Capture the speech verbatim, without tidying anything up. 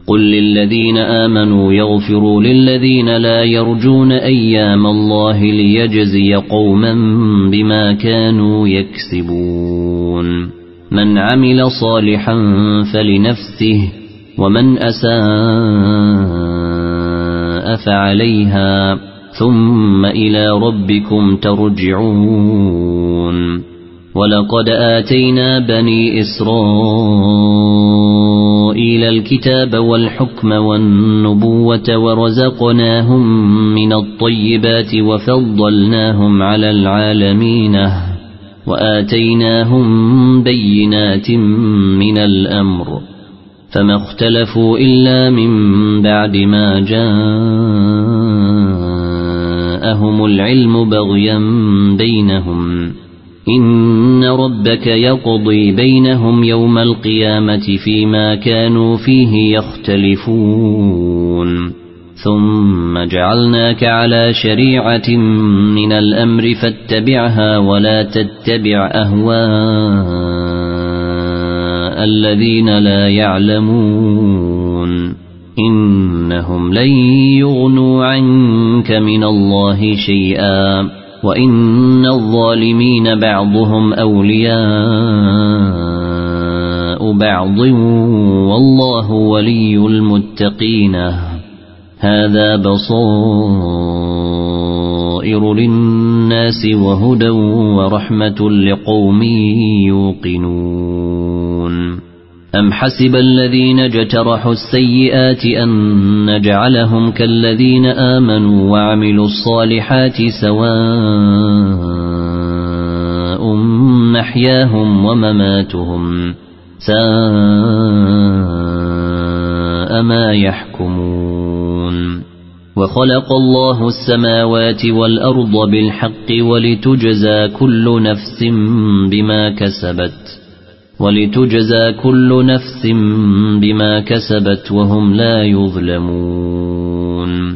قل للذين آمنوا يغفروا للذين لا يرجون أيام الله ليجزي قوما بما كانوا يكسبون من عمل صالحا فلنفسه ومن أساء فعليها ثم إلى ربكم ترجعون ولقد آتينا بني إسرائيل الكتاب والحكم والنبوة ورزقناهم من الطيبات وفضلناهم على العالمين وآتيناهم بينات من الأمر فما اختلفوا إلا من بعد ما جاءهم العلم بغيا بينهم إن ربك يقضي بينهم يوم القيامة فيما كانوا فيه يختلفون ثم جعلناك على شريعة من الأمر فاتبعها ولا تتبع أهواء الذين لا يعلمون إنهم لن يغنوا عنك من الله شيئا وإن الظالمين بعضهم أولياء بعض والله ولي المتقين هذا بصائر للناس وهدى ورحمة لقوم يوقنون أم حسب الذين اجترحوا السيئات أن نجعلهم كالذين آمنوا وعملوا الصالحات سواء محياهم ومماتهم ساء ما يحكمون وخلق الله السماوات والأرض بالحق ولتجزى كل نفس بما كسبت ولتجزى كل نفس بما كسبت وهم لا يظلمون